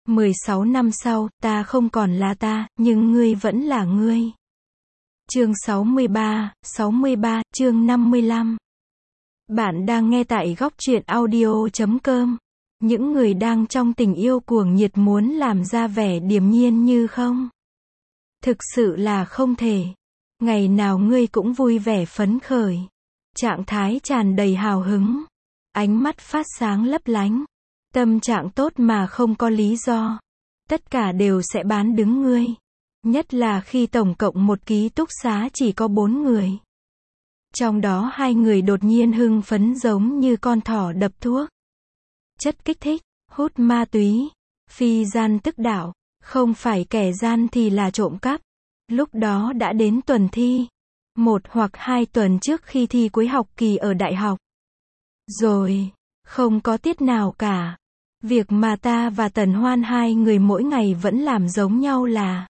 16 năm sau, ta không còn là ta, nhưng ngươi vẫn là ngươi. Chương 63, chương 55. Bạn đang nghe tại góc truyện audio.com. Những người đang trong tình yêu cuồng nhiệt muốn làm ra vẻ điềm nhiên như không. Thực sự là không thể. Ngày nào ngươi cũng vui vẻ phấn khởi. Trạng thái tràn đầy hào hứng. Ánh mắt phát sáng lấp lánh. Tâm trạng tốt mà không có lý do. Tất cả đều sẽ bán đứng ngươi. Nhất là khi tổng cộng một ký túc xá chỉ có 4 người. Trong đó 2 người đột nhiên hưng phấn giống như con thỏ đập thuốc. Chất kích thích, hút ma túy, phi gian tức đạo, không phải kẻ gian thì là trộm cắp. Lúc đó đã đến tuần thi. 1 hoặc 2 tuần trước khi thi cuối học kỳ ở đại học. Rồi, không có tiết nào cả. Việc mà ta và Tần Hoan 2 người mỗi ngày vẫn làm giống nhau là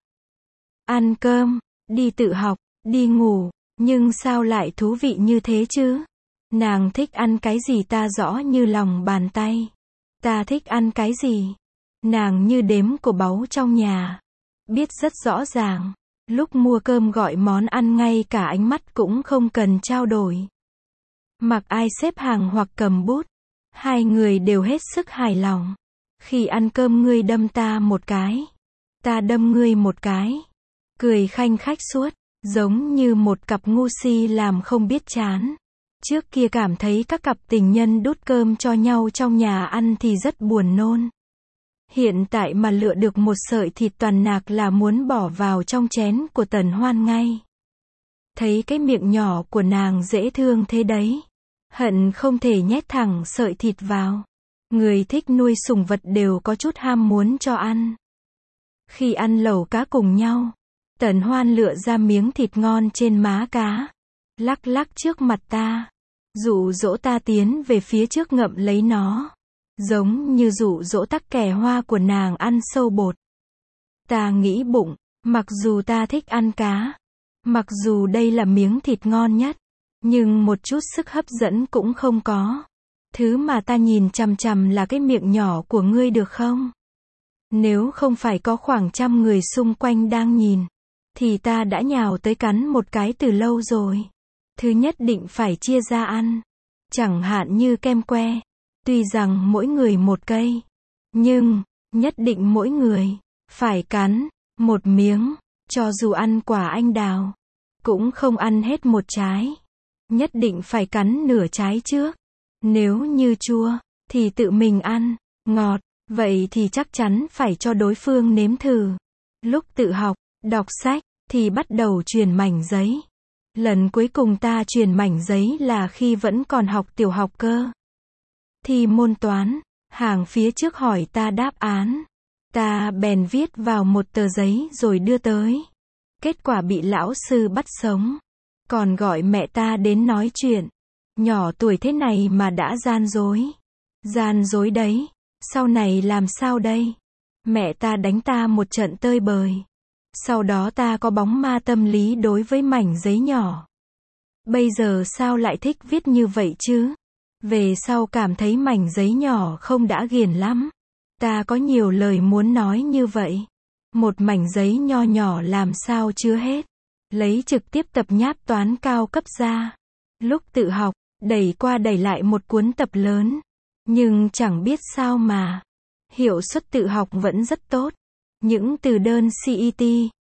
ăn cơm, đi tự học, đi ngủ, nhưng sao lại thú vị như thế chứ? Nàng thích ăn cái gì ta rõ như lòng bàn tay. Ta thích ăn cái gì? Nàng như đếm của báu trong nhà. Biết rất rõ ràng. Lúc mua cơm gọi món ăn ngay cả ánh mắt cũng không cần trao đổi. Mặc ai xếp hàng hoặc cầm bút. 2 người đều hết sức hài lòng. Khi ăn cơm ngươi đâm ta một cái. Ta đâm ngươi một cái. Cười khanh khách suốt. Giống như một cặp ngu si làm không biết chán. Trước kia cảm thấy các cặp tình nhân đút cơm cho nhau trong nhà ăn thì rất buồn nôn. Hiện tại mà lựa được một sợi thịt toàn nạc là muốn bỏ vào trong chén của Tần Hoan ngay. Thấy cái miệng nhỏ của nàng dễ thương thế đấy. Hận không thể nhét thẳng sợi thịt vào. Người thích nuôi sủng vật đều có chút ham muốn cho ăn. Khi ăn lẩu cá cùng nhau, Tần Hoan lựa ra miếng thịt ngon trên má cá. Lắc lắc trước mặt ta. Dụ dỗ ta tiến về phía trước ngậm lấy nó. Giống như dụ dỗ tắc kè hoa của nàng ăn sâu bột. Ta nghĩ bụng, mặc dù ta thích ăn cá. Mặc dù đây là miếng thịt ngon nhất. Nhưng một chút sức hấp dẫn cũng không có. Thứ mà ta nhìn chằm chằm là cái miệng nhỏ của ngươi được không? Nếu không phải có khoảng 100 người xung quanh đang nhìn. Thì ta đã nhào tới cắn một cái từ lâu rồi. Thứ nhất định phải chia ra ăn. Chẳng hạn như kem que. Tuy rằng mỗi người một cây. Nhưng, nhất định mỗi người phải cắn một miếng. Cho dù ăn quả anh đào. Cũng không ăn hết một trái. Nhất định phải cắn nửa trái trước. Nếu như chua, thì tự mình ăn. Ngọt, vậy thì chắc chắn phải cho đối phương nếm thử. Lúc tự học, đọc sách, thì bắt đầu truyền mảnh giấy. Lần cuối cùng ta truyền mảnh giấy là khi vẫn còn học tiểu học cơ. Thi môn toán, hàng phía trước hỏi ta đáp án. Ta bèn viết vào một tờ giấy rồi đưa tới. Kết quả bị lão sư bắt sống. Còn gọi mẹ ta đến nói chuyện. Nhỏ tuổi thế này mà đã gian dối. Gian dối đấy. Sau này làm sao đây? Mẹ ta đánh ta một trận tơi bời. Sau đó ta có bóng ma tâm lý đối với mảnh giấy nhỏ. Bây giờ sao lại thích viết như vậy chứ? Về sau cảm thấy mảnh giấy nhỏ không đã ghiền lắm. Ta có nhiều lời muốn nói như vậy. Một mảnh giấy nho nhỏ làm sao chứa hết. Lấy trực tiếp tập nháp toán cao cấp ra. Lúc tự học, đẩy qua đẩy lại một cuốn tập lớn. Nhưng chẳng biết sao mà. Hiệu suất tự học vẫn rất tốt. Những từ đơn CET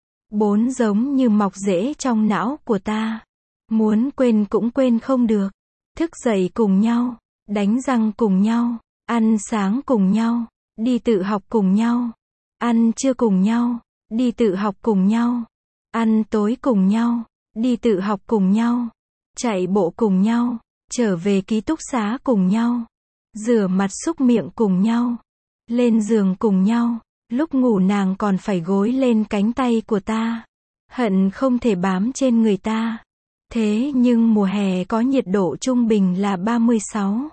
4 giống như mọc rễ trong não của ta. Muốn quên cũng quên không được. Thức dậy cùng nhau, đánh răng cùng nhau, ăn sáng cùng nhau, đi tự học cùng nhau, ăn trưa cùng nhau, đi tự học cùng nhau, ăn tối cùng nhau, đi tự học cùng nhau, chạy bộ cùng nhau, trở về ký túc xá cùng nhau, rửa mặt súc miệng cùng nhau, lên giường cùng nhau. Lúc ngủ nàng còn phải gối lên cánh tay của ta. Hận không thể bám trên người ta. Thế nhưng mùa hè có nhiệt độ trung bình là 36.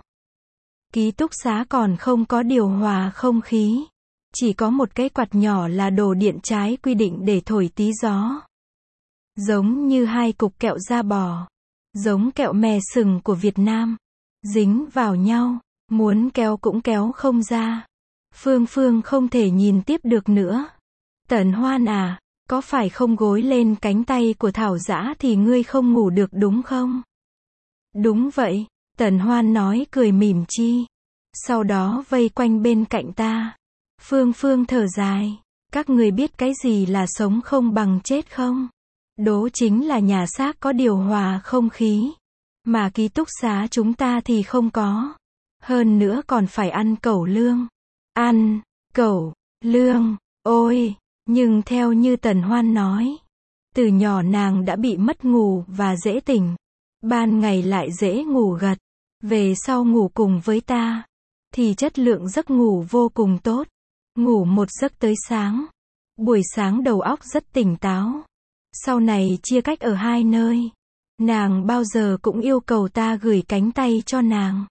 Ký túc xá còn không có điều hòa không khí. Chỉ có một cái quạt nhỏ là đồ điện trái quy định để thổi tí gió. Giống như 2 cục kẹo da bò. Giống kẹo mè sừng của Việt Nam. Dính vào nhau. Muốn kéo cũng kéo không ra. Phương Phương không thể nhìn tiếp được nữa. Tần Hoan à, có phải không gối lên cánh tay của Thảo Dã thì ngươi không ngủ được đúng không? Đúng vậy, Tần Hoan nói cười mỉm chi. Sau đó vây quanh bên cạnh ta. Phương Phương thở dài. Các người biết cái gì là sống không bằng chết không? Đố chính là nhà xác có điều hòa không khí. Mà ký túc xá chúng ta thì không có. Hơn nữa còn phải ăn cẩu lương. Ăn, cẩu, lương, ôi, nhưng theo như Tần Hoan nói. Từ nhỏ nàng đã bị mất ngủ và dễ tỉnh. Ban ngày lại dễ ngủ gật. Về sau ngủ cùng với ta. Thì chất lượng giấc ngủ vô cùng tốt. Ngủ một giấc tới sáng. Buổi sáng đầu óc rất tỉnh táo. Sau này chia cách ở hai nơi. Nàng bao giờ cũng yêu cầu ta gửi cánh tay cho nàng.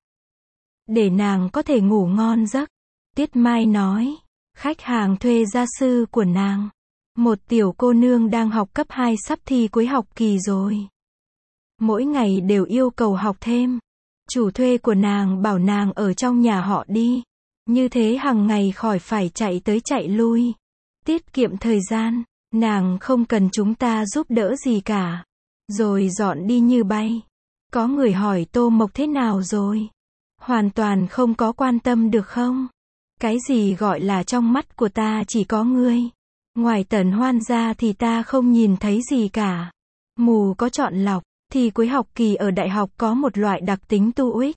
Để nàng có thể ngủ ngon giấc. Tiết Mai nói. Khách hàng thuê gia sư của nàng. Một tiểu cô nương đang học cấp 2 sắp thi cuối học kỳ rồi. Mỗi ngày đều yêu cầu học thêm. Chủ thuê của nàng bảo nàng ở trong nhà họ đi. Như thế hàng ngày khỏi phải chạy tới chạy lui. Tiết kiệm thời gian. Nàng không cần chúng ta giúp đỡ gì cả. Rồi dọn đi như bay. Có người hỏi Tô Mộc thế nào rồi? Hoàn toàn không có quan tâm được không? Cái gì gọi là trong mắt của ta chỉ có ngươi. Ngoài Tần Hoan ra thì ta không nhìn thấy gì cả. Mù có chọn lọc. Thì cuối học kỳ ở đại học có một loại đặc tính TOEIC.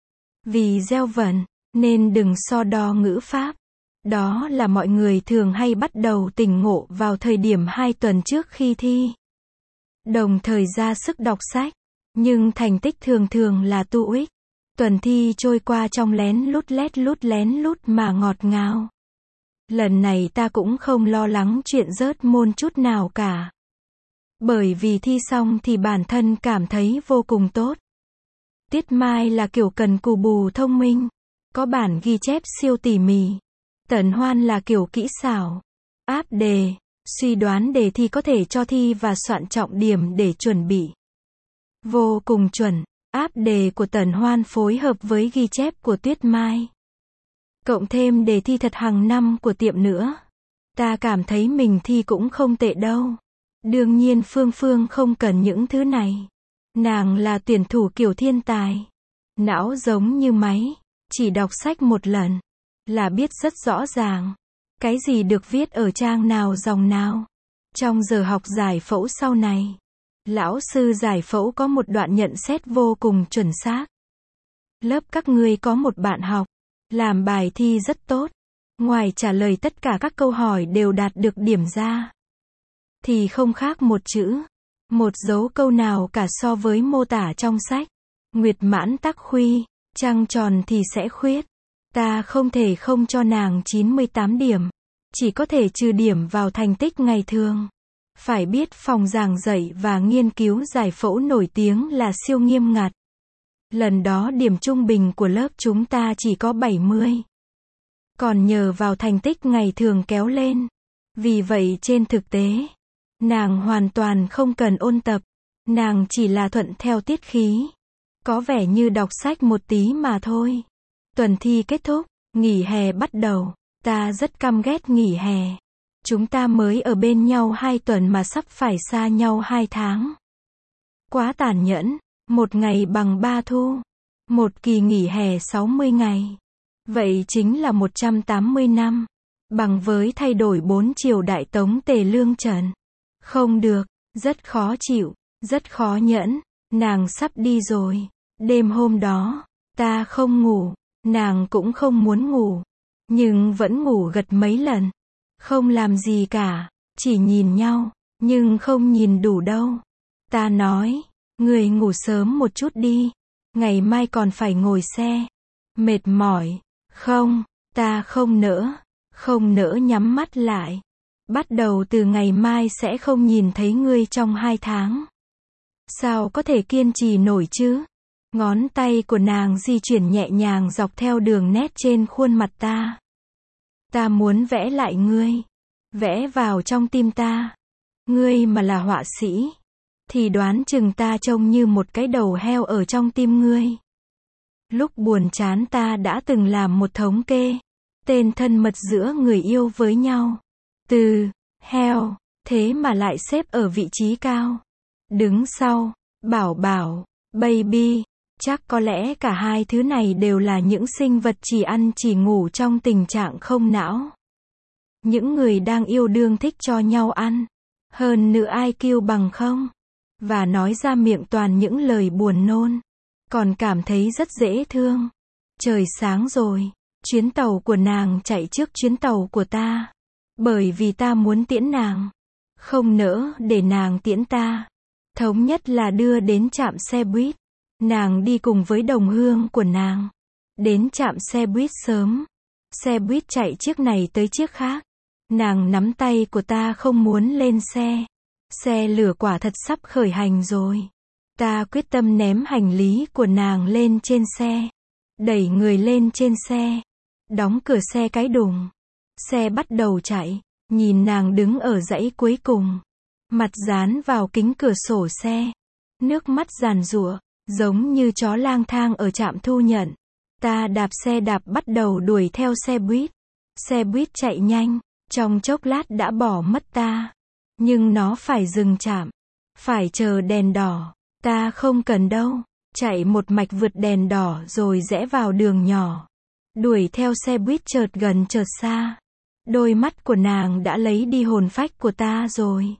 Vì gieo vần, nên đừng so đo ngữ pháp. Đó là mọi người thường hay bắt đầu tỉnh ngộ vào thời điểm 2 tuần trước khi thi. Đồng thời ra sức đọc sách. Nhưng thành tích thường thường là TOEIC. Tuần thi trôi qua trong lén lút mà ngọt ngào. Lần này ta cũng không lo lắng chuyện rớt môn chút nào cả. Bởi vì thi xong thì bản thân cảm thấy vô cùng tốt. Tiết Mai là kiểu cần cù bù thông minh. Có bản ghi chép siêu tỉ mỉ. Tần Hoan là kiểu kỹ xảo. Áp đề, suy đoán đề thi có thể cho thi và soạn trọng điểm để chuẩn bị. Vô cùng chuẩn. Áp đề của Tần Hoan phối hợp với ghi chép của Tuyết Mai. Cộng thêm đề thi thật hàng năm của tiệm nữa. Ta cảm thấy mình thi cũng không tệ đâu. Đương nhiên Phương Phương không cần những thứ này. Nàng là tuyển thủ kiểu thiên tài. Não giống như máy. Chỉ đọc sách một lần. Là biết rất rõ ràng. Cái gì được viết ở trang nào dòng nào. Trong giờ học giải phẫu sau này. Lão sư giải phẫu có một đoạn nhận xét vô cùng chuẩn xác. Lớp các ngươi có một bạn học. Làm bài thi rất tốt. Ngoài trả lời tất cả các câu hỏi đều đạt được điểm ra. Thì không khác một chữ. Một dấu câu nào cả so với mô tả trong sách. Nguyệt mãn tắc khuy. Trăng tròn thì sẽ khuyết. Ta không thể không cho nàng 98 điểm. Chỉ có thể trừ điểm vào thành tích ngày thường. Phải biết phòng giảng dạy và nghiên cứu giải phẫu nổi tiếng là siêu nghiêm ngặt. Lần đó điểm trung bình của lớp chúng ta chỉ có 70. Còn nhờ vào thành tích ngày thường kéo lên. Vì vậy trên thực tế, nàng hoàn toàn không cần ôn tập. Nàng chỉ là thuận theo tiết khí. Có vẻ như đọc sách một tí mà thôi. Tuần thi kết thúc, nghỉ hè bắt đầu. Ta rất căm ghét nghỉ hè. Chúng ta mới ở bên nhau 2 tuần mà sắp phải xa nhau 2 tháng. Quá tàn nhẫn. Một ngày bằng 3 thu. Một kỳ nghỉ hè 60 ngày. Vậy chính là 180 năm. Bằng với thay đổi 4 triều đại Tống Tề Lương Trần. Không được. Rất khó chịu. Rất khó nhẫn. Nàng sắp đi rồi. Đêm hôm đó, ta không ngủ. Nàng cũng không muốn ngủ. Nhưng vẫn ngủ gật mấy lần. Không làm gì cả. Chỉ nhìn nhau. Nhưng không nhìn đủ đâu. Ta nói. Người ngủ sớm một chút đi. Ngày mai còn phải ngồi xe. Mệt mỏi. Không. Ta không nỡ. Không nỡ nhắm mắt lại. Bắt đầu từ ngày mai sẽ không nhìn thấy ngươi trong 2 tháng. Sao có thể kiên trì nổi chứ? Ngón tay của nàng di chuyển nhẹ nhàng dọc theo đường nét trên khuôn mặt ta. Ta muốn vẽ lại ngươi. Vẽ vào trong tim ta. Ngươi mà là họa sĩ. Thì đoán chừng ta trông như một cái đầu heo ở trong tim ngươi. Lúc buồn chán ta đã từng làm một thống kê. Tên thân mật giữa người yêu với nhau. Từ heo, thế mà lại xếp ở vị trí cao. Đứng sau, bảo bảo, baby. Chắc có lẽ cả hai thứ này đều là những sinh vật chỉ ăn chỉ ngủ trong tình trạng không não. Những người đang yêu đương thích cho nhau ăn. Hơn nữa IQ bằng không. Và nói ra miệng toàn những lời buồn nôn. Còn cảm thấy rất dễ thương. Trời sáng rồi. Chuyến tàu của nàng chạy trước chuyến tàu của ta. Bởi vì ta muốn tiễn nàng. Không nỡ để nàng tiễn ta. Thống nhất là đưa đến trạm xe buýt. Nàng đi cùng với đồng hương của nàng. Đến trạm xe buýt sớm. Xe buýt chạy chiếc này tới chiếc khác. Nàng nắm tay của ta không muốn lên xe. Xe lửa quả thật sắp khởi hành rồi. Ta quyết tâm ném hành lý của nàng lên trên xe. Đẩy người lên trên xe. Đóng cửa xe cái đùng. Xe bắt đầu chạy. Nhìn nàng đứng ở dãy cuối cùng. Mặt dán vào kính cửa sổ xe. Nước mắt giàn giụa. Giống như chó lang thang ở trạm thu nhận. Ta đạp xe đạp bắt đầu đuổi theo xe buýt. Xe buýt chạy nhanh. Trong chốc lát đã bỏ mất ta. Nhưng nó phải dừng trạm. Phải chờ đèn đỏ. Ta không cần đâu. Chạy một mạch vượt đèn đỏ rồi rẽ vào đường nhỏ. Đuổi theo xe buýt chợt gần chợt xa. Đôi mắt của nàng đã lấy đi hồn phách của ta rồi.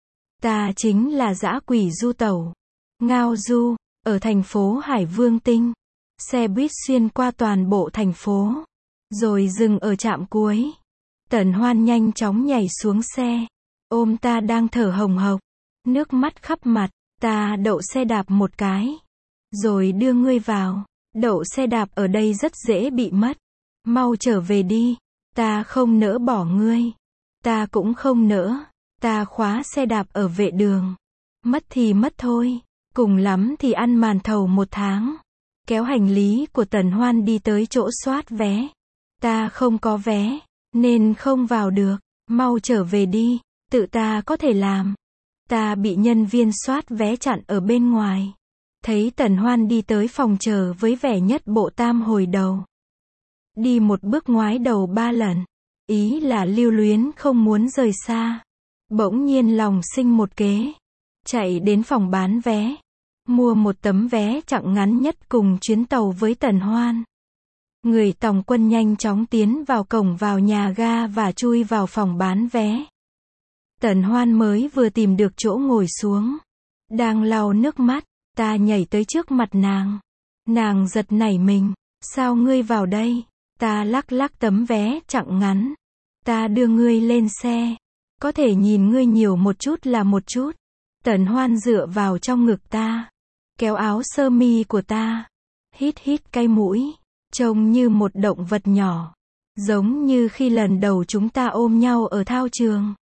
Ta chính là dã quỷ du tẩu. Ngao du, ở thành phố Hải Vương Tinh. Xe buýt xuyên qua toàn bộ thành phố. Rồi dừng ở trạm cuối. Tần Hoan nhanh chóng nhảy xuống xe. Ôm ta đang thở hồng hộc. Nước mắt khắp mặt. Ta đậu xe đạp một cái. Rồi đưa ngươi vào. Đậu xe đạp ở đây rất dễ bị mất. Mau trở về đi. Ta không nỡ bỏ ngươi. Ta cũng không nỡ. Ta khóa xe đạp ở vệ đường. Mất thì mất thôi. Cùng lắm thì ăn màn thầu 1 tháng. Kéo hành lý của Tần Hoan đi tới chỗ soát vé. Ta không có vé. Nên không vào được. Mau trở về đi. Tự ta có thể làm. Ta bị nhân viên soát vé chặn ở bên ngoài. Thấy Tần Hoan đi tới phòng chờ với vẻ nhất bộ tam hồi đầu. Đi một bước ngoái đầu 3 lần. Ý là lưu luyến không muốn rời xa. Bỗng nhiên lòng sinh một kế. Chạy đến phòng bán vé. Mua một tấm vé chặng ngắn nhất cùng chuyến tàu với Tần Hoan. Người tòng quân nhanh chóng tiến vào cổng vào nhà ga và chui vào phòng bán vé. Tần Hoan mới vừa tìm được chỗ ngồi xuống. Đang lau nước mắt. Ta nhảy tới trước mặt nàng. Nàng giật nảy mình. Sao ngươi vào đây? Ta lắc lắc tấm vé chặng ngắn. Ta đưa ngươi lên xe. Có thể nhìn ngươi nhiều một chút là một chút. Tần Hoan dựa vào trong ngực ta. Kéo áo sơ mi của ta. Hít hít cái mũi. Trông như một động vật nhỏ. Giống như khi lần đầu chúng ta ôm nhau ở thao trường.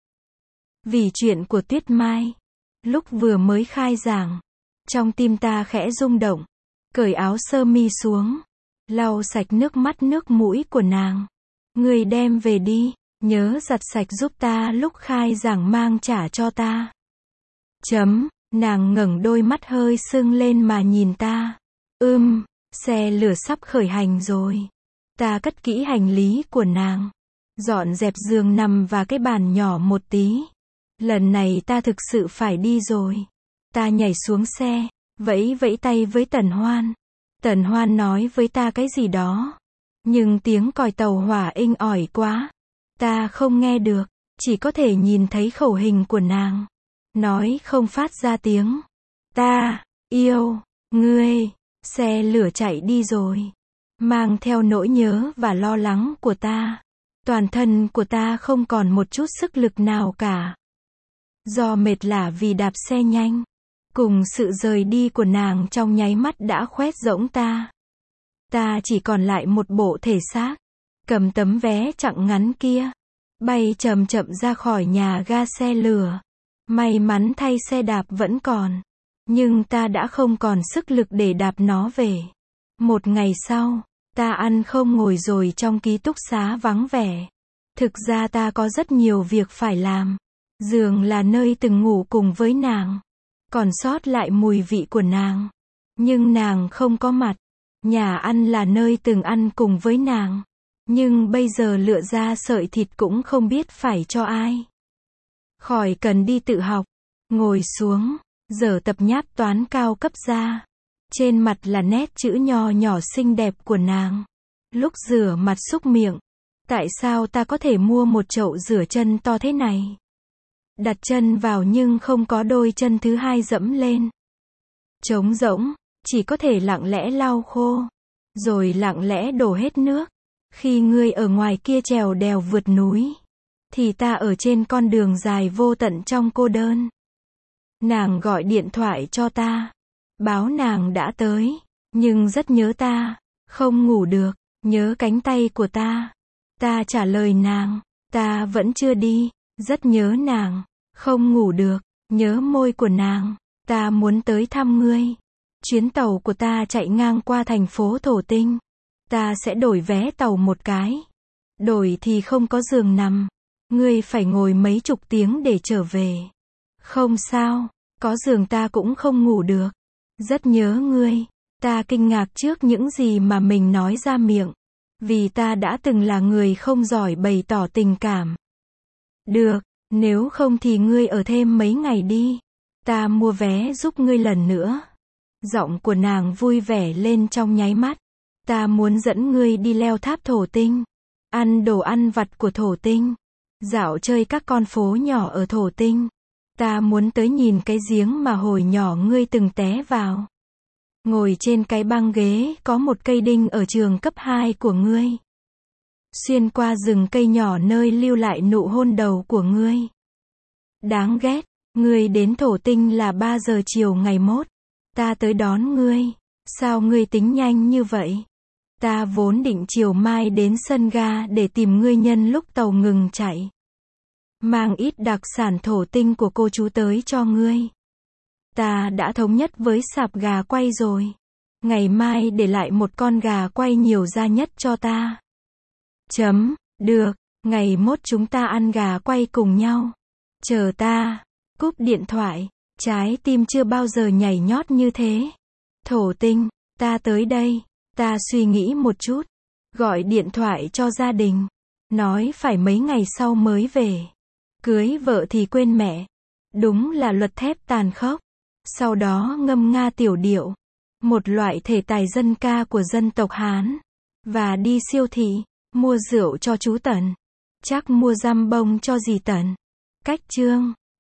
Vì chuyện của Tuyết Mai. Lúc vừa mới khai giảng. Trong tim ta khẽ rung động. Cởi áo sơ mi xuống. Lau sạch nước mắt nước mũi của nàng. Người đem về đi. Nhớ giặt sạch giúp ta lúc khai giảng mang trả cho ta. Nàng ngẩng đôi mắt hơi sưng lên mà nhìn ta. Xe lửa sắp khởi hành rồi. Ta cất kỹ hành lý của nàng. Dọn dẹp giường nằm và cái bàn nhỏ một tí. Lần này ta thực sự phải đi rồi. Ta nhảy xuống xe, vẫy vẫy tay với Tần Hoan. Tần Hoan nói với ta cái gì đó. Nhưng tiếng còi tàu hỏa inh ỏi quá. Ta không nghe được, chỉ có thể nhìn thấy khẩu hình của nàng. Nói không phát ra tiếng. Ta yêu ngươi. Xe lửa chạy đi rồi. Mang theo nỗi nhớ và lo lắng của ta. Toàn thân của ta không còn một chút sức lực nào cả. Do mệt lả vì đạp xe nhanh. Cùng sự rời đi của nàng trong nháy mắt đã khoét rỗng ta. Ta chỉ còn lại một bộ thể xác. Cầm tấm vé chặng ngắn kia. Bay chậm chậm ra khỏi nhà ga xe lửa. May mắn thay xe đạp vẫn còn. Nhưng ta đã không còn sức lực để đạp nó về. Một ngày sau, ta ăn không ngồi rồi trong ký túc xá vắng vẻ. Thực ra ta có rất nhiều việc phải làm. Giường là nơi từng ngủ cùng với nàng. Còn sót lại mùi vị của nàng. Nhưng nàng không có mặt. Nhà ăn là nơi từng ăn cùng với nàng. Nhưng bây giờ lựa ra sợi thịt cũng không biết phải cho ai. Khỏi cần đi tự học. Ngồi xuống, dở tập nháp toán cao cấp ra. Trên mặt là nét chữ nho nhỏ xinh đẹp của nàng. Lúc rửa mặt súc miệng. Tại sao ta có thể mua một chậu rửa chân to thế này? Đặt chân vào nhưng không có đôi chân thứ hai dẫm lên. Trống rỗng, chỉ có thể lặng lẽ lau khô. Rồi lặng lẽ đổ hết nước. Khi ngươi ở ngoài kia trèo đèo vượt núi. Thì ta ở trên con đường dài vô tận trong cô đơn. Nàng gọi điện thoại cho ta. Báo nàng đã tới. Nhưng rất nhớ ta. Không ngủ được. Nhớ cánh tay của ta. Ta trả lời nàng. Ta vẫn chưa đi. Rất nhớ nàng. Không ngủ được. Nhớ môi của nàng. Ta muốn tới thăm ngươi. Chuyến tàu của ta chạy ngang qua thành phố Thổ Tinh. Ta sẽ đổi vé tàu một cái. Đổi thì không có giường nằm. Ngươi phải ngồi mấy chục tiếng để trở về. Không sao. Có giường ta cũng không ngủ được. Rất nhớ ngươi. Ta kinh ngạc trước những gì mà mình nói ra miệng. Vì ta đã từng là người không giỏi bày tỏ tình cảm. Được, nếu không thì ngươi ở thêm mấy ngày đi. Ta mua vé giúp ngươi lần nữa. Giọng của nàng vui vẻ lên trong nháy mắt. Ta muốn dẫn ngươi đi leo tháp Thổ Tinh. Ăn đồ ăn vặt của Thổ Tinh. Dạo chơi các con phố nhỏ ở Thổ Tinh. Ta muốn tới nhìn cái giếng mà hồi nhỏ ngươi từng té vào. Ngồi trên cái băng ghế có một cây đinh ở trường cấp 2 của ngươi. Xuyên qua rừng cây nhỏ nơi lưu lại nụ hôn đầu của ngươi. Đáng ghét, ngươi đến Thổ Tinh là 3 giờ chiều ngày mốt. Ta tới đón ngươi. Sao ngươi tính nhanh như vậy? Ta vốn định chiều mai đến sân ga để tìm ngươi nhân lúc tàu ngừng chạy. Mang ít đặc sản Thổ Tinh của cô chú tới cho ngươi. Ta đã thống nhất với sạp gà quay rồi. Ngày mai để lại một con gà quay nhiều da nhất cho ta. Được, ngày mốt chúng ta ăn gà quay cùng nhau. Chờ ta. Cúp điện thoại. Trái tim chưa bao giờ nhảy nhót như thế. Thổ Tinh, ta tới đây. Ta suy nghĩ một chút. Gọi điện thoại cho gia đình. Nói phải mấy ngày sau mới về. Cưới vợ thì quên mẹ. Đúng là luật thép tàn khốc. Sau đó ngâm nga tiểu điệu. Một loại thể tài dân ca của dân tộc Hán. Và đi siêu thị. Mua rượu cho chú Tần. Chắc mua giam bông cho dì Tần. Cách chương.